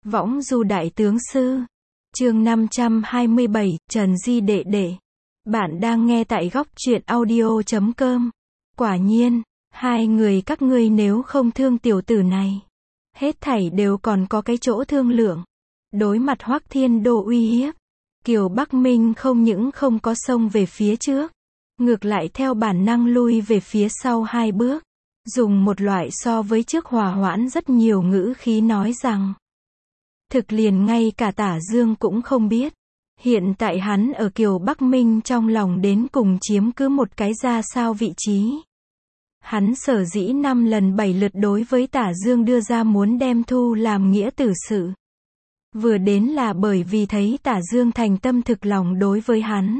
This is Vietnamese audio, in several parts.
Võng du đại tướng sư. Chương 527, Trần Di đệ đệ. Bạn đang nghe tại góc truyện audio.com. Quả nhiên, hai người các ngươi nếu không thương tiểu tử này, hết thảy đều còn có cái chỗ thương lượng. Đối mặt Hoắc Thiên Đô uy hiếp, Kiều Bắc Minh không những không có xông về phía trước, ngược lại theo bản năng lui về phía sau hai bước, dùng một loại so với trước hòa hoãn rất nhiều ngữ khí nói rằng: thực liền ngay cả Tả Dương cũng không biết, hiện tại hắn ở Kiều Bắc Minh trong lòng đến cùng chiếm cứ một cái ra sao vị trí. Hắn sở dĩ 5 lần 7 lượt đối với Tả Dương đưa ra muốn đem thu làm nghĩa tử sự, vừa đến là bởi vì thấy Tả Dương thành tâm thực lòng đối với hắn.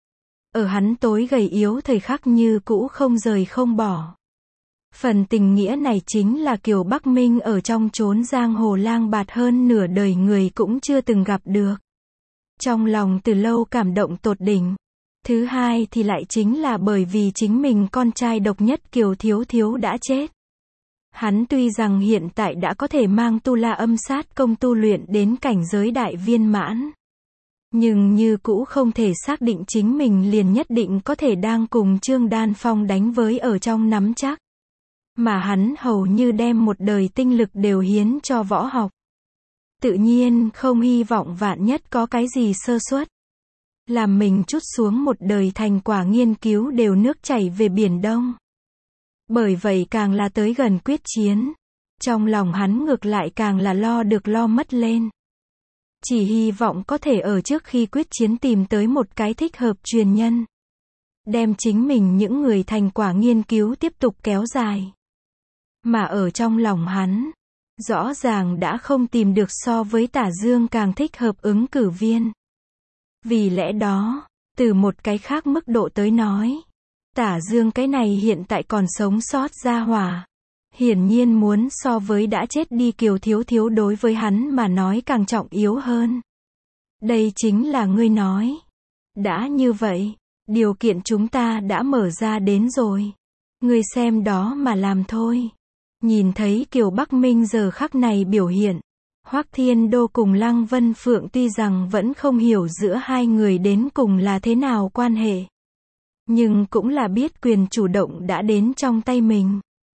Ở hắn tối gầy yếu thời khắc như cũ không rời không bỏ. Phần tình nghĩa này chính là Kiều Bắc Minh ở trong chốn giang hồ lang bạt hơn nửa đời người cũng chưa từng gặp được. Trong lòng từ lâu cảm động tột đỉnh. Thứ hai thì lại chính là bởi vì chính mình con trai độc nhất Kiều Thiếu Thiếu đã chết. Hắn tuy rằng hiện tại đã có thể mang tu la âm sát công tu luyện đến cảnh giới đại viên mãn, nhưng như cũ không thể xác định chính mình liền nhất định có thể đang cùng Trương Đan Phong đánh với ở trong nắm chắc. Mà hắn hầu như đem một đời tinh lực đều hiến cho võ học. Tự nhiên không hy vọng vạn nhất có cái gì sơ suất, làm mình trút xuống một đời thành quả nghiên cứu đều nước chảy về Biển Đông. Bởi vậy càng là tới gần quyết chiến, trong lòng hắn ngược lại càng là lo được lo mất lên. Chỉ hy vọng có thể ở trước khi quyết chiến tìm tới một cái thích hợp truyền nhân, đem chính mình những người thành quả nghiên cứu tiếp tục kéo dài. Mà ở trong lòng hắn, rõ ràng đã không tìm được so với Tả Dương càng thích hợp ứng cử viên. Vì lẽ đó, từ một cái khác mức độ tới nói, Tả Dương cái này hiện tại còn sống sót ra hỏa, hiển nhiên muốn so với đã chết đi Kiều Thiếu Thiếu đối với hắn mà nói càng trọng yếu hơn. Đây chính là ngươi nói. Đã như vậy, điều kiện chúng ta đã mở ra đến rồi. Ngươi xem đó mà làm thôi. Nhìn thấy Kiều Bắc Minh giờ khắc này biểu hiện, Hoắc Thiên Đô cùng Lăng Vân Phượng tuy rằng vẫn không hiểu giữa hai người đến cùng là thế nào quan hệ, nhưng cũng là biết quyền chủ động đã đến trong tay mình.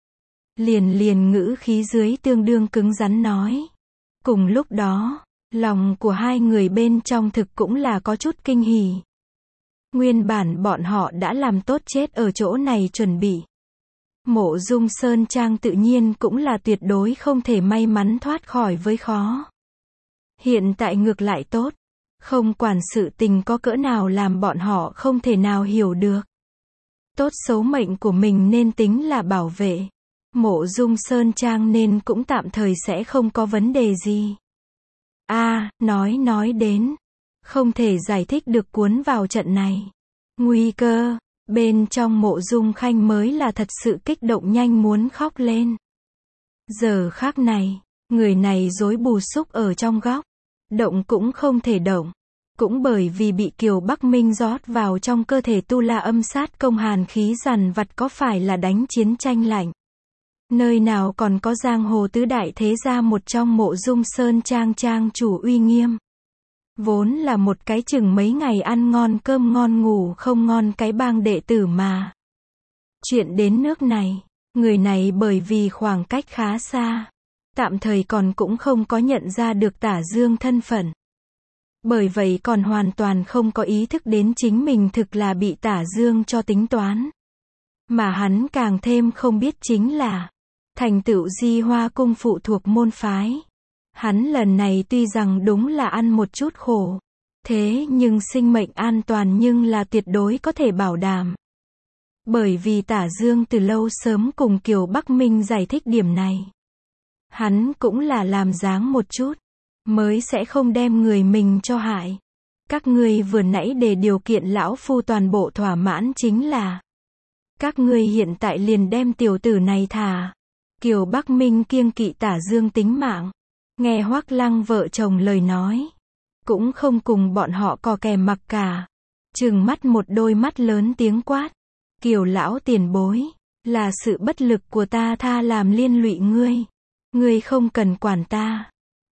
Liền ngữ khí dưới tương đương cứng rắn nói. Cùng lúc đó, lòng của hai người bên trong thực cũng là có chút kinh hỉ. Nguyên bản bọn họ đã làm tốt chết ở chỗ này chuẩn bị. Mộ Dung Sơn Trang tự nhiên cũng là tuyệt đối không thể may mắn thoát khỏi với khó. Hiện tại ngược lại tốt, không quản sự tình có cỡ nào làm bọn họ không thể nào hiểu được. Tốt xấu mệnh của mình nên tính là bảo vệ. Mộ Dung Sơn Trang nên cũng tạm thời sẽ không có vấn đề gì. Nói đến, không thể giải thích được cuốn vào trận này. Nguy cơ, bên trong Mộ Dung Khanh mới là thật sự kích động nhanh muốn khóc lên. Giờ khắc này, người này rối bù xúc ở trong góc, động cũng không thể động. Cũng bởi vì bị Kiều Bắc Minh rót vào trong cơ thể tu la âm sát công hàn khí dằn vặt có phải là đánh chiến tranh lạnh. Nơi nào còn có giang hồ tứ đại thế gia một trong Mộ Dung Sơn Trang trang chủ uy nghiêm. Vốn là một cái chừng mấy ngày ăn ngon cơm ngon ngủ không ngon cái bang đệ tử mà. Chuyện đến nước này, người này bởi vì khoảng cách khá xa, tạm thời còn cũng không có nhận ra được Tả Dương thân phận. Bởi vậy còn hoàn toàn không có ý thức đến chính mình thực là bị Tả Dương cho tính toán. Mà hắn càng thêm không biết chính là, thành tựu Di Hoa Cung phụ thuộc môn phái. Hắn lần này tuy rằng đúng là ăn một chút khổ, thế nhưng sinh mệnh an toàn nhưng là tuyệt đối có thể bảo đảm. Bởi vì Tả Dương từ lâu sớm cùng Kiều Bắc Minh giải thích điểm này. Hắn cũng là làm dáng một chút, mới sẽ không đem người mình cho hại. Các ngươi vừa nãy để điều kiện lão phu toàn bộ thỏa mãn chính là, các ngươi hiện tại liền đem tiểu tử này thả. Kiều Bắc Minh kiêng kỵ Tả Dương tính mạng. Nghe Hoắc Lăng vợ chồng lời nói, cũng không cùng bọn họ cò kè mặc cả. Trừng mắt một đôi mắt lớn tiếng quát. Kiều lão tiền bối, là sự bất lực của ta tha làm liên lụy ngươi. Ngươi không cần quản ta.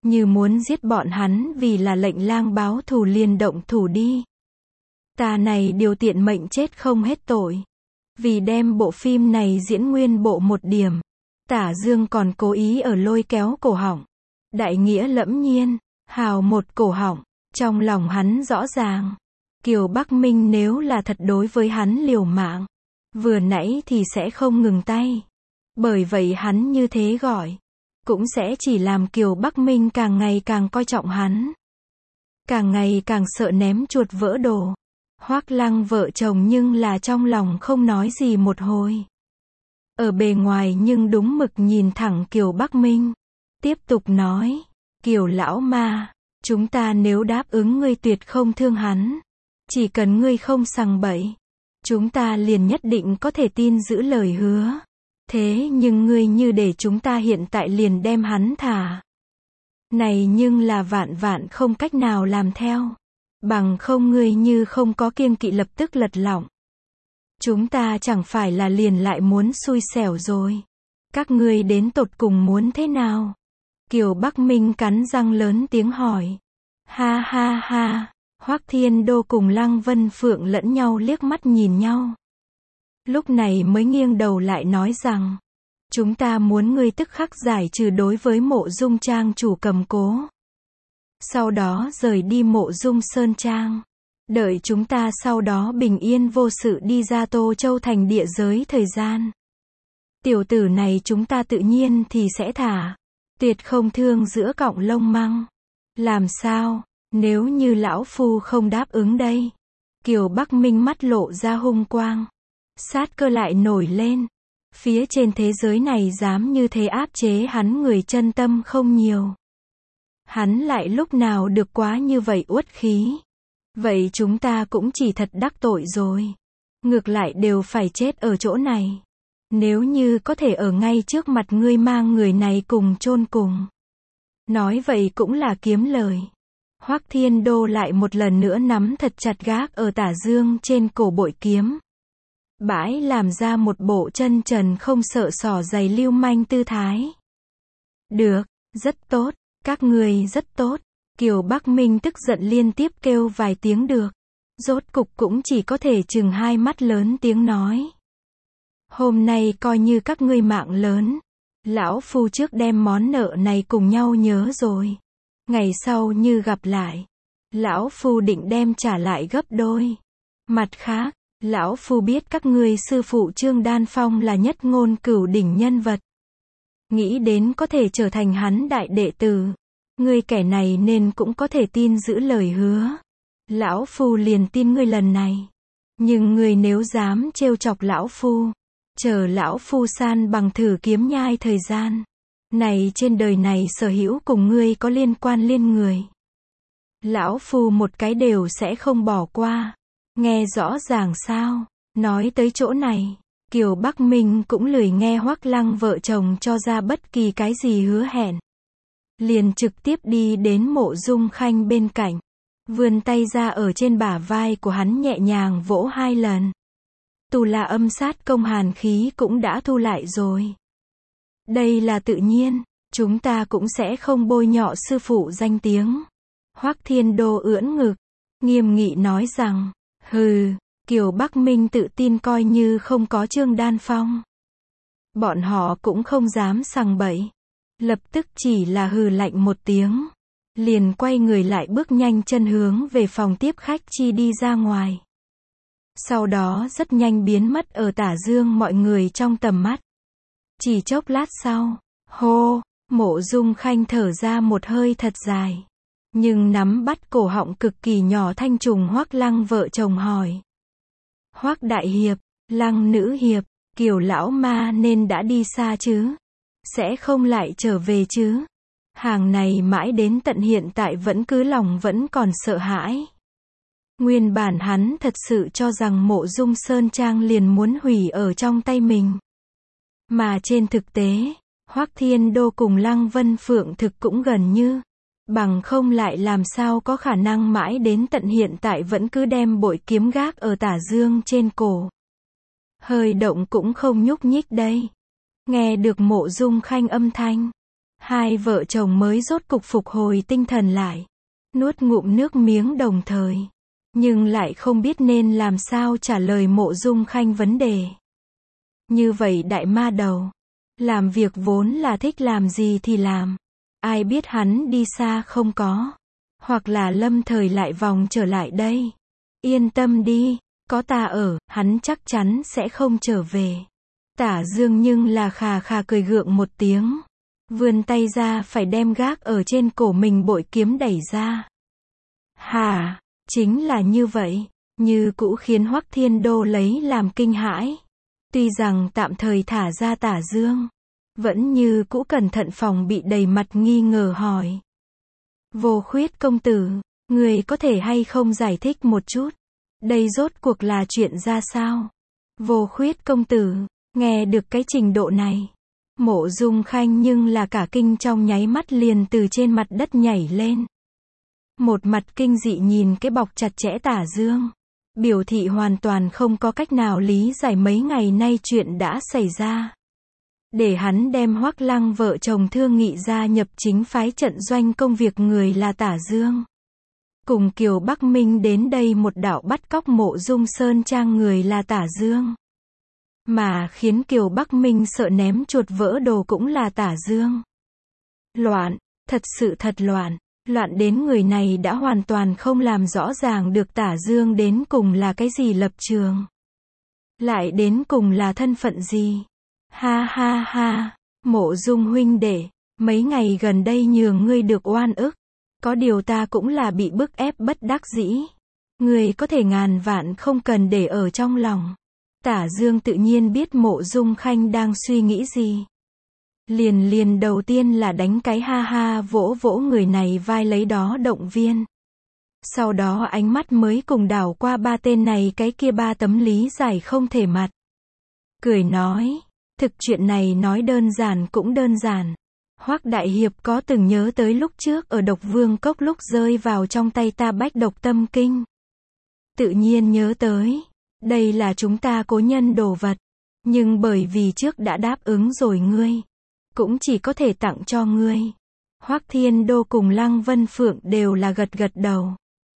như muốn giết bọn hắn vì là lệnh lang báo thù liền động thủ đi. Ta này điều tiện mệnh chết không hết tội. Vì đem bộ phim này diễn nguyên bộ một điểm, Tả Dương còn cố ý ở lôi kéo cổ họng. Đại nghĩa lẫm nhiên, hào một cổ họng, trong lòng hắn rõ ràng. Kiều Bắc Minh nếu là thật đối với hắn liều mạng, vừa nãy thì sẽ không ngừng tay. Bởi vậy hắn như thế gọi, cũng sẽ chỉ làm Kiều Bắc Minh càng ngày càng coi trọng hắn. Càng ngày càng sợ ném chuột vỡ đồ. Hoác Lăng vợ chồng nhưng là trong lòng không nói gì một hồi. Ở bề ngoài nhưng đúng mực nhìn thẳng Kiều Bắc Minh. Tiếp tục nói, Kiều lão ma, chúng ta nếu đáp ứng ngươi tuyệt không thương hắn. Chỉ cần ngươi không sằng bậy, chúng ta liền nhất định có thể tin giữ lời hứa. Thế nhưng ngươi như để chúng ta hiện tại liền đem hắn thả. Này nhưng là vạn vạn không cách nào làm theo. Bằng không ngươi như không có kiêng kỵ lập tức lật lọng. Chúng ta chẳng phải là liền lại muốn xui xẻo rồi. Các ngươi đến tột cùng muốn thế nào? Kiều Bắc Minh cắn răng lớn tiếng hỏi. Ha ha ha, Hoắc Thiên Đô cùng Lăng Vân Phượng lẫn nhau liếc mắt nhìn nhau. Lúc này mới nghiêng đầu lại nói rằng, chúng ta muốn ngươi tức khắc giải trừ đối với Mộ Dung Trang chủ cầm cố. Sau đó rời đi Mộ Dung Sơn Trang. Đợi chúng ta sau đó bình yên vô sự đi ra Tô Châu thành địa giới thời gian. Tiểu tử này chúng ta tự nhiên thì sẽ thả. Tuyệt không thương giữa cọng lông măng. Làm sao, nếu như lão phu không đáp ứng đây? Kiều Bắc Minh mắt lộ ra hung quang. Sát cơ lại nổi lên. Phía trên thế giới này dám như thế áp chế hắn người chân tâm không nhiều. Hắn lại lúc nào được quá như vậy uất khí. Vậy chúng ta cũng chỉ thật đắc tội rồi. Ngược lại đều phải chết ở chỗ này. Nếu như có thể ở ngay trước mặt ngươi mang người này cùng chôn cùng. Nói vậy cũng là kiếm lời. Hoắc Thiên Đô lại một lần nữa nắm thật chặt gác ở Tả Dương trên cổ bội kiếm. Bãi làm ra một bộ chân trần không sợ sỏ giày lưu manh tư thái. Được, rất tốt, các ngươi rất tốt. Kiều Bắc Minh tức giận liên tiếp kêu vài tiếng được. Rốt cục cũng chỉ có thể chừng hai mắt lớn tiếng nói. Hôm nay coi như các ngươi mạng lớn. Lão phu trước đem món nợ này cùng nhau nhớ rồi. Ngày sau như gặp lại, lão phu định đem trả lại gấp đôi. Mặt khác, lão phu biết các ngươi sư phụ Trương Đan Phong là nhất ngôn cửu đỉnh nhân vật. Nghĩ đến có thể trở thành hắn đại đệ tử. Ngươi kẻ này nên cũng có thể tin giữ lời hứa. Lão phu liền tin ngươi lần này. Nhưng ngươi nếu dám trêu chọc lão phu, chờ lão phu san bằng thử kiếm nhai thời gian. Này trên đời này sở hữu cùng ngươi có liên quan liên người. Lão phu một cái đều sẽ không bỏ qua. Nghe rõ ràng sao? Nói tới chỗ này, Kiều Bắc Minh cũng lười nghe Hoắc Lăng vợ chồng cho ra bất kỳ cái gì hứa hẹn. Liền trực tiếp đi đến Mộ Dung Khanh bên cạnh. Vươn tay ra ở trên bả vai của hắn nhẹ nhàng vỗ hai lần. Tù là âm sát công hàn khí cũng đã thu lại rồi. Đây là tự nhiên, chúng ta cũng sẽ không bôi nhọ sư phụ danh tiếng. Hoắc Thiên Đô ưỡn ngực, nghiêm nghị nói rằng, hừ, Kiều Bắc Minh tự tin coi như không có Trương Đan Phong. Bọn họ cũng không dám sằng bậy. Lập tức chỉ là hừ lạnh một tiếng. Liền quay người lại bước nhanh chân hướng về phòng tiếp khách chi đi ra ngoài. Sau đó rất nhanh biến mất ở Tả Dương mọi người trong tầm mắt. Chỉ chốc lát sau, hô, Mộ Dung Khanh thở ra một hơi thật dài. Nhưng nắm bắt cổ họng cực kỳ nhỏ thanh trùng Hoắc Lăng vợ chồng hỏi. Hoắc đại hiệp, Lăng nữ hiệp, Kiều lão ma nên đã đi xa chứ? Sẽ không lại trở về chứ? Hàng này mãi đến tận hiện tại vẫn cứ lòng vẫn còn sợ hãi. Nguyên bản hắn thật sự cho rằng Mộ Dung Sơn Trang liền muốn hủy ở trong tay mình. Mà trên thực tế, Hoắc Thiên Đô cùng Lăng Vân Phượng thực cũng gần như. Bằng không lại làm sao có khả năng mãi đến tận hiện tại vẫn cứ đem bội kiếm gác ở Tả Dương trên cổ. Hơi động cũng không nhúc nhích đây. Nghe được Mộ Dung Khanh âm thanh. Hai vợ chồng mới rốt cục phục hồi tinh thần lại. Nuốt ngụm nước miếng đồng thời. Nhưng lại không biết nên làm sao trả lời Mộ Dung Khanh vấn đề. Như vậy đại ma đầu. Làm việc vốn là thích làm gì thì làm. Ai biết hắn đi xa không có. Hoặc là lâm thời lại vòng trở lại đây. Yên tâm đi, có ta ở, hắn chắc chắn sẽ không trở về. Tả Dương nhưng là khà khà cười gượng một tiếng. Vươn tay ra phải đem gác ở trên cổ mình bội kiếm đẩy ra. Hả, chính là như vậy, như cũ khiến Hoắc Thiên Đô lấy làm kinh hãi. Tuy rằng tạm thời thả ra Tả Dương, vẫn như cũ cẩn thận phòng bị đầy mặt nghi ngờ hỏi. Vô Khuyết công tử, người có thể hay không giải thích một chút? Đây rốt cuộc là chuyện ra sao? Vô Khuyết công tử, nghe được cái trình độ này. Mộ Dung Khanh nhưng là cả kinh trong nháy mắt liền từ trên mặt đất nhảy lên. Một mặt kinh dị nhìn cái bọc chặt chẽ Tả Dương. Biểu thị hoàn toàn không có cách nào lý giải mấy ngày nay chuyện đã xảy ra. Để hắn đem Hoắc Lăng vợ chồng thương nghị gia nhập chính phái trận doanh công việc người là Tả Dương. Cùng Kiều Bắc Minh đến đây một đạo bắt cóc Mộ Dung Sơn Trang người là Tả Dương. Mà khiến Kiều Bắc Minh sợ ném chuột vỡ đồ cũng là Tả Dương. Loạn, thật sự thật loạn. Loạn đến người này đã hoàn toàn không làm rõ ràng được Tả Dương đến cùng là cái gì lập trường. Lại đến cùng là thân phận gì. Ha ha ha, Mộ Dung huynh đệ, mấy ngày gần đây nhường ngươi được oan ức. Có điều ta cũng là bị bức ép bất đắc dĩ. Ngươi có thể ngàn vạn không cần để ở trong lòng. Tả Dương tự nhiên biết Mộ Dung Khanh đang suy nghĩ gì. Liền đầu tiên là đánh cái ha ha vỗ vỗ người này vai lấy đó động viên. Sau đó ánh mắt mới cùng đảo qua ba tên này cái kia ba tấm lý giải không thể mặt. Cười nói, thực chuyện này nói đơn giản cũng đơn giản. Hoắc đại hiệp có từng nhớ tới lúc trước ở Độc Vương Cốc lúc rơi vào trong tay ta Bách Độc Tâm Kinh. Tự nhiên nhớ tới, đây là chúng ta cố nhân đồ vật. Nhưng bởi vì trước đã đáp ứng rồi ngươi. Cũng chỉ có thể tặng cho ngươi. Hoắc Thiên Đô cùng Lăng Vân Phượng đều là gật gật đầu.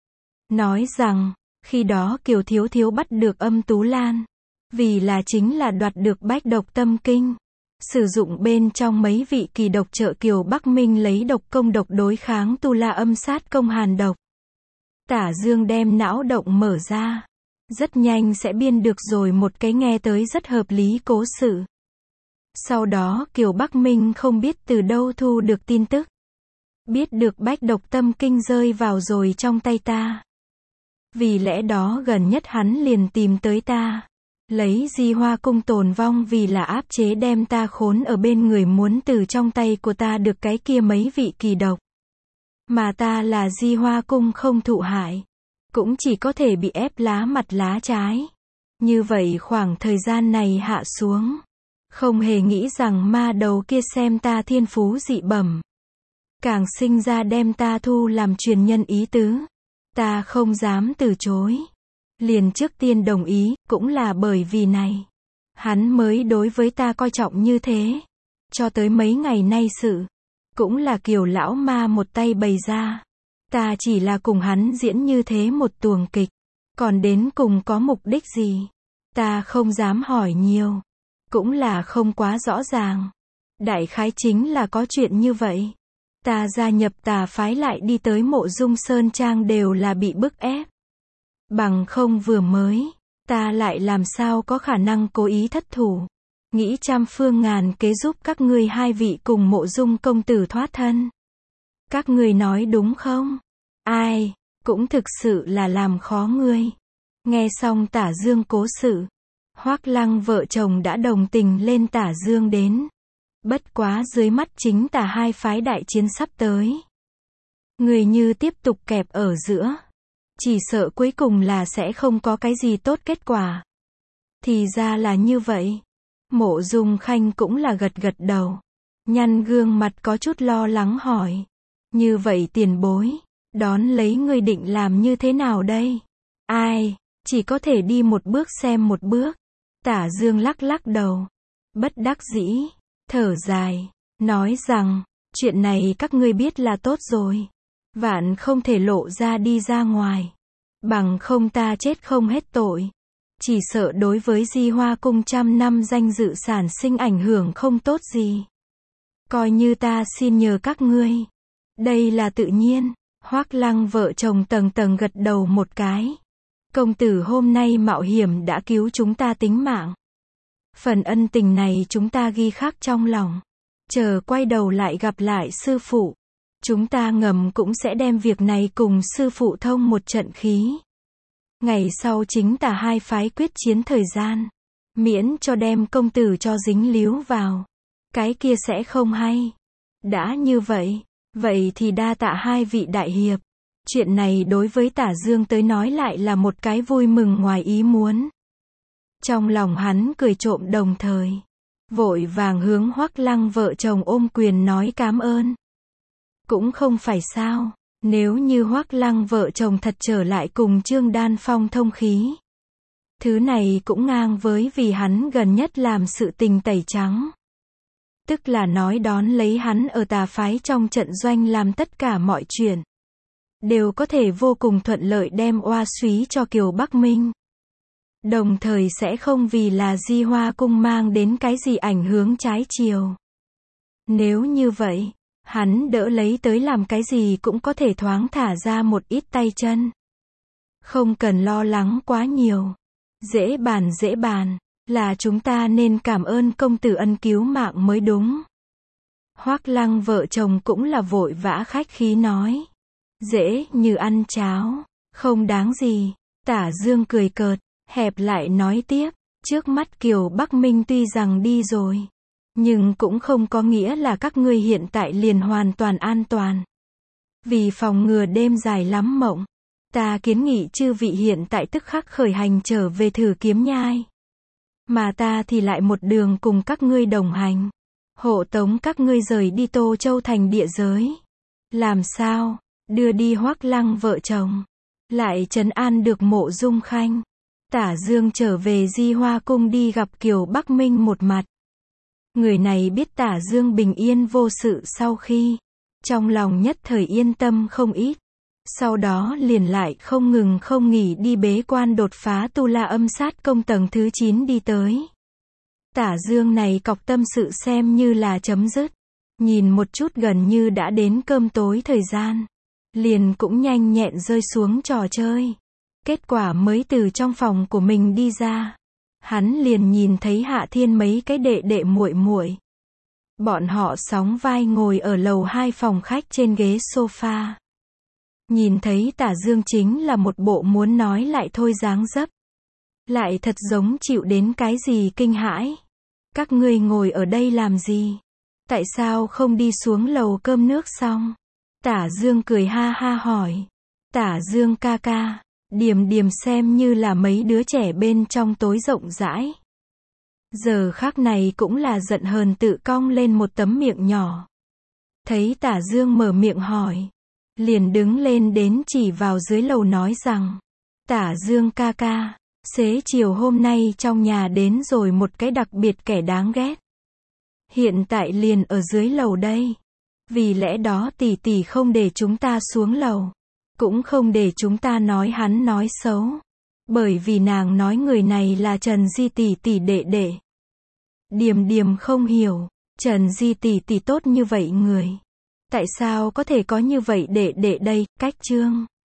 Nói rằng, khi đó Kiều Thiếu Thiếu bắt được Âm Tú Lan. Vì là chính là đoạt được Bách Độc Tâm Kinh. Sử dụng bên trong mấy vị kỳ độc trợ Kiều Bắc Minh lấy độc công độc đối kháng Tu La âm sát công hàn độc. Tả Dương đem não động mở ra. Rất nhanh sẽ biên được rồi một cái nghe tới rất hợp lý cố sự. Sau đó Kiều Bắc Minh không biết từ đâu thu được tin tức. Biết được Bách Độc Tâm Kinh rơi vào rồi trong tay ta. Vì lẽ đó gần nhất hắn liền tìm tới ta. Lấy Di Hoa Cung tồn vong vì là áp chế đem ta khốn ở bên người muốn từ trong tay của ta được cái kia mấy vị kỳ độc. Mà ta là Di Hoa Cung không thụ hại. Cũng chỉ có thể bị ép lá mặt lá trái. Như vậy khoảng thời gian này hạ xuống. Không hề nghĩ rằng ma đầu kia xem ta thiên phú dị bẩm. Càng sinh ra đem ta thu làm truyền nhân ý tứ. Ta không dám từ chối. Liền trước tiên đồng ý, cũng là bởi vì này. Hắn mới đối với ta coi trọng như thế. Cho tới mấy ngày nay sự. Cũng là Kiều lão ma một tay bày ra. Ta chỉ là cùng hắn diễn như thế một tuồng kịch. Còn đến cùng có mục đích gì? Ta không dám hỏi nhiều. Cũng là không quá rõ ràng. Đại khái chính là có chuyện như vậy. Ta gia nhập tà phái lại đi tới Mộ Dung Sơn Trang đều là bị bức ép. Bằng không vừa mới, ta lại làm sao có khả năng cố ý thất thủ. Nghĩ trăm phương ngàn kế giúp các ngươi hai vị cùng Mộ Dung công tử thoát thân. Các ngươi nói đúng không? Ai, cũng thực sự là làm khó ngươi. Nghe xong Tả Dương cố sự. Hoắc Lăng vợ chồng đã đồng tình lên Tả Dương đến. Bất quá dưới mắt chính Tả hai phái đại chiến sắp tới. Người như tiếp tục kẹp ở giữa. Chỉ sợ cuối cùng là sẽ không có cái gì tốt kết quả. Thì ra là như vậy. Mộ Dung Khanh cũng là gật gật đầu. Nhăn gương mặt có chút lo lắng hỏi. Như vậy tiền bối. Đón lấy ngươi định làm như thế nào đây? Ai, chỉ có thể đi một bước xem một bước. Tả Dương lắc lắc đầu. Bất đắc dĩ, thở dài, nói rằng, Chuyện này các ngươi biết là tốt rồi. Vạn không thể lộ ra đi ra ngoài. Bằng không ta chết không hết tội. Chỉ sợ đối với Di Hoa Cung trăm năm danh dự sản sinh ảnh hưởng không tốt gì. Coi như ta xin nhờ các ngươi. Đây là tự nhiên. Hoác Lăng vợ chồng tầng tầng gật đầu một cái. Công tử hôm nay mạo hiểm đã cứu chúng ta tính mạng. Phần ân tình này chúng ta ghi khắc trong lòng. Chờ quay đầu lại gặp lại sư phụ. Chúng ta ngầm cũng sẽ đem việc này cùng sư phụ thông một trận khí. Ngày sau chính tả hai phái quyết chiến thời gian. Miễn cho đem công tử cho dính líu vào. Cái kia sẽ không hay. Đã như vậy. Vậy thì đa tạ hai vị đại hiệp. Chuyện này đối với Tả Dương tới nói lại là một cái vui mừng ngoài ý muốn. Trong lòng hắn cười trộm đồng thời. Vội vàng hướng Hoác Lăng vợ chồng ôm quyền nói cảm ơn. Cũng không phải sao. Nếu như Hoác Lăng vợ chồng thật trở lại cùng Trương Đan Phong thông khí. Thứ này cũng ngang với vì hắn gần nhất làm sự tình tẩy trắng. Tức là nói đón lấy hắn ở tà phái trong trận doanh làm tất cả mọi chuyện. Đều có thể vô cùng thuận lợi đem oa súy cho Kiều Bắc Minh. Đồng thời sẽ không vì là Di Hoa Cung mang đến cái gì ảnh hưởng trái chiều. Nếu như vậy, hắn đỡ lấy tới làm cái gì cũng có thể thoáng thả ra một ít tay chân. Không cần lo lắng quá nhiều. Dễ bàn, là chúng ta nên cảm ơn công tử ân cứu mạng mới đúng. Hoác Lăng vợ chồng cũng là vội vã khách khí nói. Dễ như ăn cháo, không đáng gì. Tả Dương cười cợt, hẹp lại nói tiếp. Trước mắt Kiều Bắc Minh tuy rằng đi rồi, nhưng cũng không có nghĩa là các ngươi hiện tại liền hoàn toàn an toàn. Vì phòng ngừa đêm dài lắm mộng, ta kiến nghị chư vị hiện tại tức khắc khởi hành trở về Thử Kiếm Nhai. Mà ta thì lại một đường cùng các ngươi đồng hành. Hộ tống các ngươi rời đi Tô Châu thành địa giới. Làm sao? Đưa đi Hoác Lăng vợ chồng. Lại trấn an được Mộ Dung Khanh. Tả Dương trở về Di Hoa Cung đi gặp Kiều Bắc Minh một mặt. Người này biết Tả Dương bình yên vô sự sau khi. Trong lòng nhất thời yên tâm không ít. Sau đó liền lại không ngừng không nghỉ đi bế quan đột phá Tu La Âm Sát Công tầng thứ 9 đi tới. Tả Dương này cọc tâm sự xem như là chấm dứt. Nhìn một chút gần như đã đến cơm tối thời gian. Liền cũng nhanh nhẹn rơi xuống trò chơi. Kết quả mới từ trong phòng của mình đi ra. Hắn liền nhìn thấy Hạ Thiên mấy cái đệ đệ muội muội. Bọn họ sóng vai ngồi ở lầu 2 phòng khách trên ghế sofa. Nhìn thấy Tả Dương chính là một bộ muốn nói lại thôi dáng dấp. Lại thật giống chịu đến cái gì kinh hãi. Các ngươi ngồi ở đây làm gì? Tại sao không đi xuống lầu cơm nước xong? Tả Dương cười ha ha hỏi. Tả Dương ca ca. Điềm điềm xem như là mấy đứa trẻ bên trong tối rộng rãi. Giờ khắc này cũng là giận hờn tự cong lên một tấm miệng nhỏ. Thấy Tả Dương mở miệng hỏi. Liền đứng lên đến chỉ vào dưới lầu nói rằng. Tả Dương ca ca. Xế chiều hôm nay trong nhà đến rồi một cái đặc biệt kẻ đáng ghét. Hiện tại liền ở dưới lầu đây. Vì lẽ đó tỷ tỷ không để chúng ta xuống lầu. Cũng không để chúng ta nói hắn nói xấu. Bởi vì nàng nói người này là Trần Di tỷ tỷ đệ đệ. Điềm điềm không hiểu. Trần Di tỷ tỷ tốt như vậy người. Tại sao có thể có như vậy đệ đệ đây? Cách chương